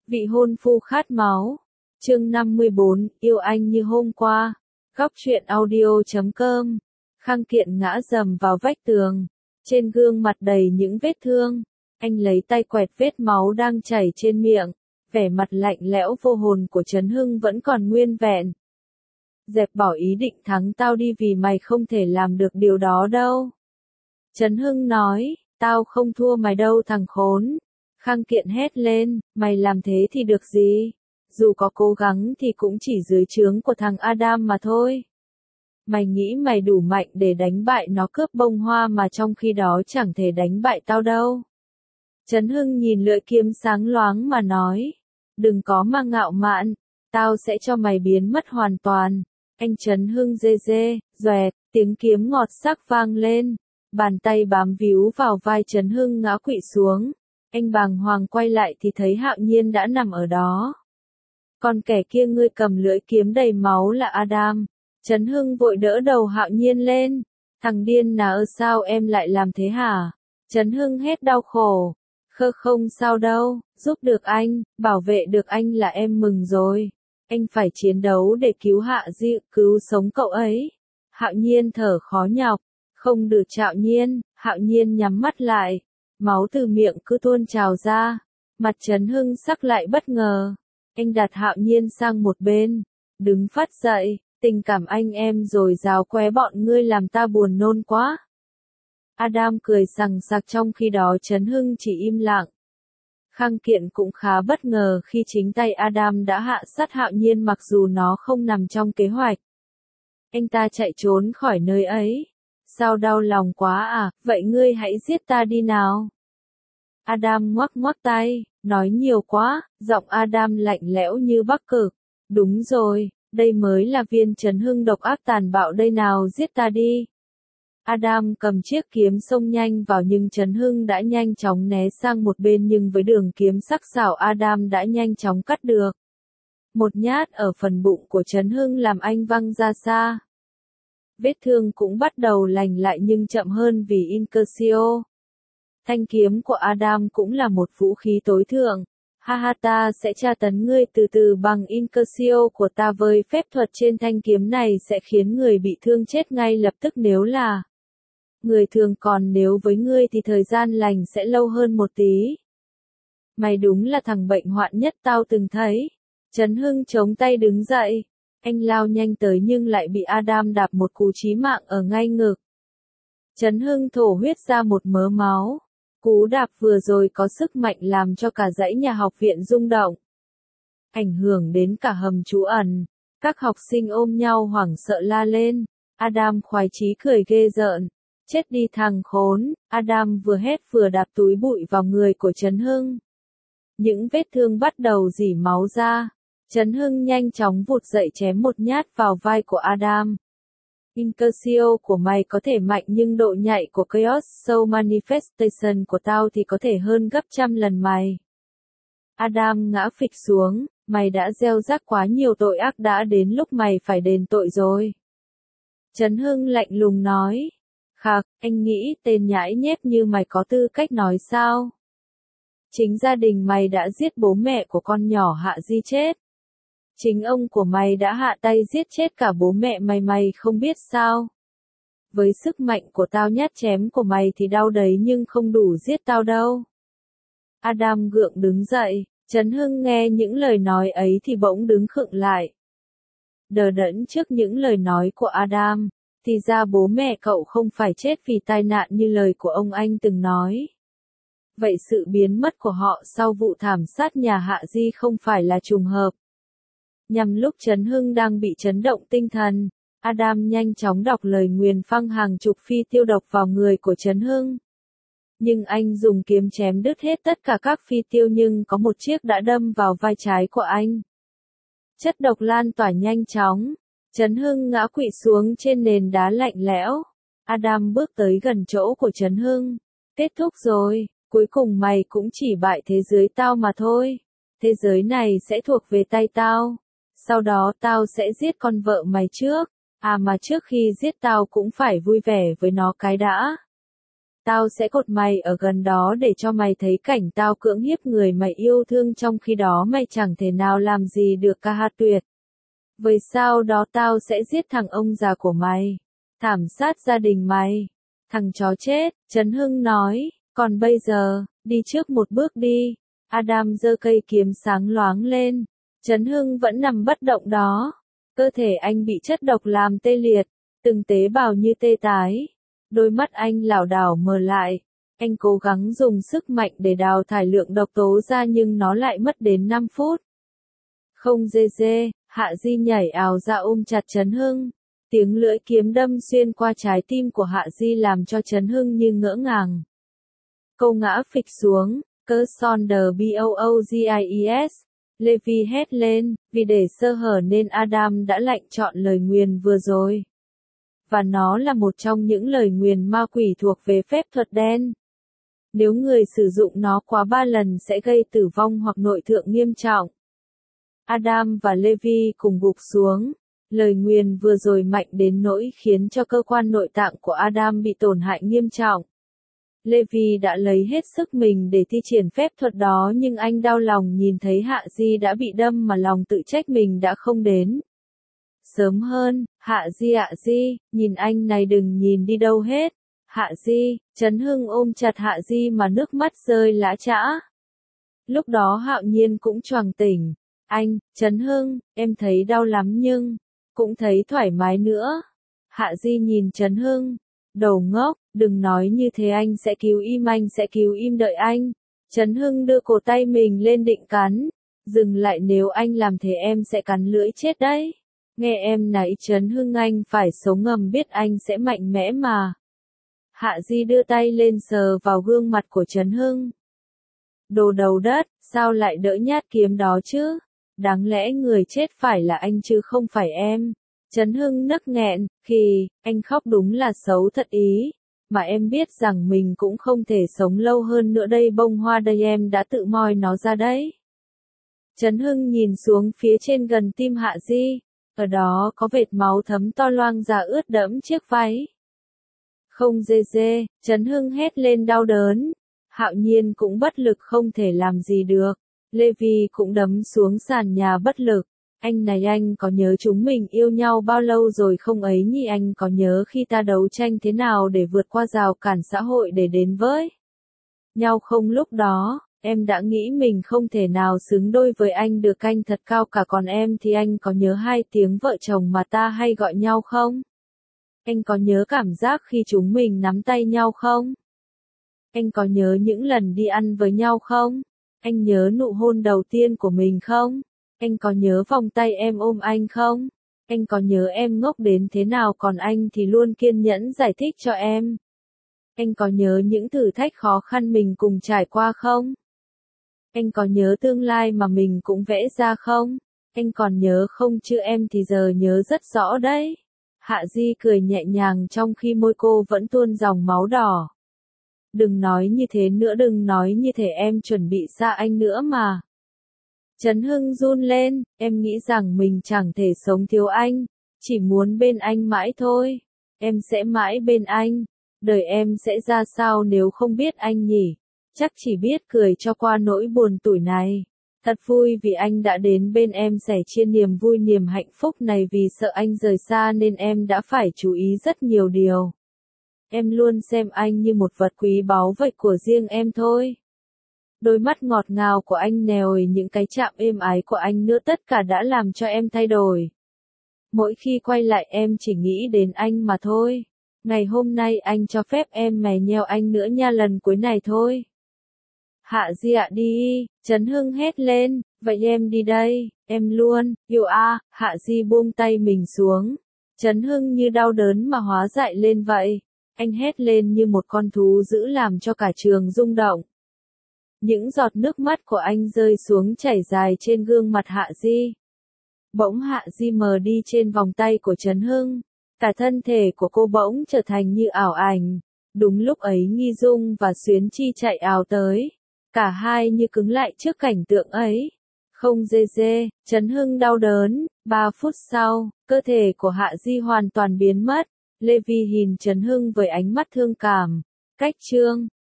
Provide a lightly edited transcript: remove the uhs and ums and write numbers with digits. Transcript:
Vị hôn phu khát máu. Chương 54, yêu anh như hôm qua. Góc truyện audio.com. Khang Kiện ngã rầm vào vách tường. Trên gương mặt đầy những vết thương. Anh lấy tay quẹt vết máu đang chảy trên miệng. Vẻ mặt lạnh lẽo vô hồn của Trấn Hưng vẫn còn nguyên vẹn. Dẹp bỏ ý định thắng tao đi vì mày không thể làm được điều đó đâu. Trấn Hưng nói, tao không thua mày đâu thằng khốn. Khang Kiện hét lên, mày làm thế thì được gì? Dù có cố gắng thì cũng chỉ dưới trướng của thằng Adam mà thôi. Mày nghĩ mày đủ mạnh để đánh bại nó cướp bông hoa mà trong khi đó chẳng thể đánh bại tao đâu. Trấn Hưng nhìn lưỡi kiếm sáng loáng mà nói, đừng có mà ngạo mạn, tao sẽ cho mày biến mất hoàn toàn. Anh Trấn Hưng rê rê, doẹt, tiếng kiếm ngọt sắc vang lên, bàn tay bám víu vào vai Trấn Hưng ngã quỵ xuống. Anh bàng hoàng quay lại thì thấy Hạo Nhiên đã nằm ở đó. Còn kẻ kia ngươi cầm lưỡi kiếm đầy máu là Adam. Trấn Hưng vội đỡ đầu Hạo Nhiên lên. Thằng điên nào sao em lại làm thế hả? Trấn Hưng hét đau khổ. Không sao đâu, giúp được anh, bảo vệ được anh là em mừng rồi. Anh phải chiến đấu để cứu Hạ Di, cứu sống cậu ấy. Hạo Nhiên thở khó nhọc. Không được Hạo Nhiên, Hạo Nhiên nhắm mắt lại. Máu từ miệng cứ tuôn trào ra. Mặt Trấn Hưng sắc lại bất ngờ. Anh đặt Hạo Nhiên sang một bên. Đứng phát dậy, tình cảm anh em rồi rào que bọn ngươi làm ta buồn nôn quá. Adam cười sằng sặc trong khi đó Trấn Hưng chỉ im lặng. Khang Kiện cũng khá bất ngờ khi chính tay Adam đã hạ sát Hạo Nhiên mặc dù nó không nằm trong kế hoạch. Anh ta chạy trốn khỏi nơi ấy. Sao đau lòng quá à, vậy ngươi hãy giết ta đi nào. Adam ngoắc ngoắc tay, nói nhiều quá, giọng Adam lạnh lẽo như Bắc Cực. Đúng rồi, đây mới là viên Trấn Hưng độc ác tàn bạo đây nào giết ta đi. Adam cầm chiếc kiếm xông nhanh vào nhưng Trấn Hưng đã nhanh chóng né sang một bên nhưng với đường kiếm sắc sảo Adam đã nhanh chóng cắt được. Một nhát ở phần bụng của Trấn Hưng làm anh văng ra xa. Vết thương cũng bắt đầu lành lại nhưng chậm hơn vì Incursio. Thanh kiếm của Adam cũng là một vũ khí tối thượng. Ha ta sẽ tra tấn ngươi từ từ bằng Incursio của ta với phép thuật trên thanh kiếm này sẽ khiến người bị thương chết ngay lập tức nếu là người thường còn nếu với ngươi thì thời gian lành sẽ lâu hơn một tí. Mày đúng là thằng bệnh hoạn nhất tao từng thấy. Trấn Hưng chống tay đứng dậy. Anh lao nhanh tới nhưng lại bị Adam đạp một cú chí mạng ở ngay ngực. Trấn Hưng thổ huyết ra một mớ máu. Cú đạp vừa rồi có sức mạnh làm cho cả dãy nhà học viện rung động. Ảnh hưởng đến cả hầm trú ẩn. Các học sinh ôm nhau hoảng sợ la lên. Adam khoái chí cười ghê rợn. Chết đi thằng khốn. Adam vừa hét vừa đạp túi bụi vào người của Trấn Hưng. Những vết thương bắt đầu rỉ máu ra. Trấn Hưng nhanh chóng vụt dậy chém một nhát vào vai của Adam. Incursio của mày có thể mạnh nhưng độ nhạy của Chaos Soul Manifestation của tao thì có thể hơn gấp trăm lần mày. Adam ngã phịch xuống, mày đã gieo rắc quá nhiều tội ác đã đến lúc mày phải đền tội rồi. Trấn Hưng lạnh lùng nói. Khạc, anh nghĩ tên nhãi nhép như mày có tư cách nói sao? Chính gia đình mày đã giết bố mẹ của con nhỏ Hạ Di chết. Chính ông của mày đã hạ tay giết chết cả bố mẹ mày không biết sao. Với sức mạnh của tao nhát chém của mày thì đau đấy nhưng không đủ giết tao đâu. Adam gượng đứng dậy, Trấn Hưng nghe những lời nói ấy thì bỗng đứng khựng lại. Đờ đẫn trước những lời nói của Adam, thì ra bố mẹ cậu không phải chết vì tai nạn như lời của ông anh từng nói. Vậy sự biến mất của họ sau vụ thảm sát nhà Hạ Di không phải là trùng hợp. Nhằm lúc Trấn Hưng đang bị chấn động tinh thần, Adam nhanh chóng đọc lời nguyền phăng hàng chục phi tiêu độc vào người của Trấn Hưng. Nhưng anh dùng kiếm chém đứt hết tất cả các phi tiêu nhưng có một chiếc đã đâm vào vai trái của anh. Chất độc lan tỏa nhanh chóng, Trấn Hưng ngã quỵ xuống trên nền đá lạnh lẽo. Adam bước tới gần chỗ của Trấn Hưng. Kết thúc rồi, cuối cùng mày cũng chỉ bại thế giới tao mà thôi. Thế giới này sẽ thuộc về tay tao. Sau đó tao sẽ giết con vợ mày trước. À mà trước khi giết tao cũng phải vui vẻ với nó cái đã. tao sẽ cột mày ở gần đó để cho mày thấy cảnh tao cưỡng hiếp người mày yêu thương trong khi đó mày chẳng thể nào làm gì được ca hát tuyệt. Với sau đó tao sẽ giết thằng ông già của mày. Thảm sát gia đình mày. Thằng chó chết, Trấn Hưng nói, còn bây giờ, đi trước một bước đi. Adam giơ cây kiếm sáng loáng lên. Trấn Hưng vẫn nằm bất động đó. Cơ thể anh bị chất độc làm tê liệt, từng tế bào như tê tái. Đôi mắt anh lảo đảo mờ lại. Anh cố gắng dùng sức mạnh để đào thải lượng độc tố ra nhưng nó lại mất đến 5 phút. Không dê dê, Hạ Di nhảy ào ra ôm chặt Trấn Hưng. Tiếng lưỡi kiếm đâm xuyên qua trái tim của Hạ Di làm cho Trấn Hưng như ngỡ ngàng. Cô ngã phịch xuống, Curse on the Boogis. Levi hét lên, vì để sơ hở nên Adam đã lạnh chọn lời nguyền vừa rồi. Và nó là một trong những lời nguyền ma quỷ thuộc về phép thuật đen. Nếu người sử dụng nó quá 3 lần sẽ gây tử vong hoặc nội thương nghiêm trọng. Adam và Levi cùng gục xuống. Lời nguyền vừa rồi mạnh đến nỗi khiến cho cơ quan nội tạng của Adam bị tổn hại nghiêm trọng. Levi đã lấy hết sức mình để thi triển phép thuật đó nhưng anh đau lòng nhìn thấy Hạ Di đã bị đâm mà lòng tự trách mình đã không đến. Sớm hơn, Hạ Di, nhìn anh này đừng nhìn đi đâu hết. Hạ Di, Trấn Hưng ôm chặt Hạ Di mà nước mắt rơi lã chã. Lúc đó Hạo Nhiên cũng choàng tỉnh. Anh, Trấn Hưng, em thấy đau lắm nhưng cũng thấy thoải mái nữa. Hạ Di nhìn Trấn Hưng. Đồ ngốc, đừng nói như thế anh sẽ cứu im đợi anh. Trấn Hưng đưa cổ tay mình lên định cắn. Dừng lại nếu anh làm thế em sẽ cắn lưỡi chết đấy. Nghe em nãy Trấn Hưng anh phải sống ngầm biết anh sẽ mạnh mẽ mà. Hạ Di đưa tay lên sờ vào gương mặt của Trấn Hưng. Đồ đầu đất, sao lại đỡ nhát kiếm đó chứ? Đáng lẽ người chết phải là anh chứ không phải em. Trấn Hưng nấc nghẹn, anh khóc đúng là xấu thật ý. Mà em biết rằng mình cũng không thể sống lâu hơn nữa đây bông hoa đây em đã tự moi nó ra đấy. Trấn Hưng nhìn xuống phía trên gần tim Hạ Di. Ở đó có vệt máu thấm to loang ra ướt đẫm chiếc váy. Không dê dê, Trấn Hưng hét lên đau đớn. Hạo Nhiên cũng bất lực không thể làm gì được. Levi cũng đấm xuống sàn nhà bất lực. Anh này anh có nhớ chúng mình yêu nhau bao lâu rồi không ấy nhỉ, anh có nhớ khi ta đấu tranh thế nào để vượt qua rào cản xã hội để đến với nhau không? Lúc đó, em đã nghĩ mình không thể nào xứng đôi với anh được, anh thật cao cả, còn em thì anh có nhớ 2 tiếng vợ chồng mà ta hay gọi nhau không? Anh có nhớ cảm giác khi chúng mình nắm tay nhau không? Anh có nhớ những lần đi ăn với nhau không? Anh nhớ nụ hôn đầu tiên của mình không? Anh có nhớ vòng tay em ôm anh không? Anh có nhớ em ngốc đến thế nào còn anh thì luôn kiên nhẫn giải thích cho em? Anh có nhớ những thử thách khó khăn mình cùng trải qua không? Anh có nhớ tương lai mà mình cũng vẽ ra không? Anh còn nhớ không chứ em thì giờ nhớ rất rõ đấy. Hạ Di cười nhẹ nhàng trong khi môi cô vẫn tuôn dòng máu đỏ. Đừng nói như thế nữa, đừng nói như thế, em chuẩn bị xa anh nữa mà. Trấn Hưng run lên, em nghĩ rằng mình chẳng thể sống thiếu anh, chỉ muốn bên anh mãi thôi. Em sẽ mãi bên anh. Đời em sẽ ra sao nếu không biết anh nhỉ? Chắc chỉ biết cười cho qua nỗi buồn tủi này. Thật vui vì anh đã đến bên em sẻ chia niềm vui niềm hạnh phúc này, vì sợ anh rời xa nên em đã phải chú ý rất nhiều điều. Em luôn xem anh như một vật quý báu vậy của riêng em thôi. Đôi mắt ngọt ngào của anh nèo những cái chạm êm ái của anh nữa, tất cả đã làm cho em thay đổi. Mỗi khi quay lại em chỉ nghĩ đến anh mà thôi. Ngày hôm nay anh cho phép em mè nheo anh nữa nha, lần cuối này thôi. Hạ Di ạ đi, Trấn Hưng hét lên, vậy em đi đây, em luôn, yêu a. Hạ Di buông tay mình xuống. Trấn Hưng như đau đớn mà hóa dại lên vậy. Anh hét lên như một con thú dữ làm cho cả trường rung động. Những giọt nước mắt của anh rơi xuống chảy dài trên gương mặt Hạ Di. Bỗng Hạ Di mờ đi trên vòng tay của Trấn Hưng. Cả thân thể của cô bỗng trở thành như ảo ảnh. Đúng lúc ấy Nghi Dung và Xuyến Chi chạy ào tới. Cả hai như cứng lại trước cảnh tượng ấy. Không dê dê, Trấn Hưng đau đớn. 3 phút sau, cơ thể của Hạ Di hoàn toàn biến mất. Levi nhìn Trấn Hưng với ánh mắt thương cảm. Cách chương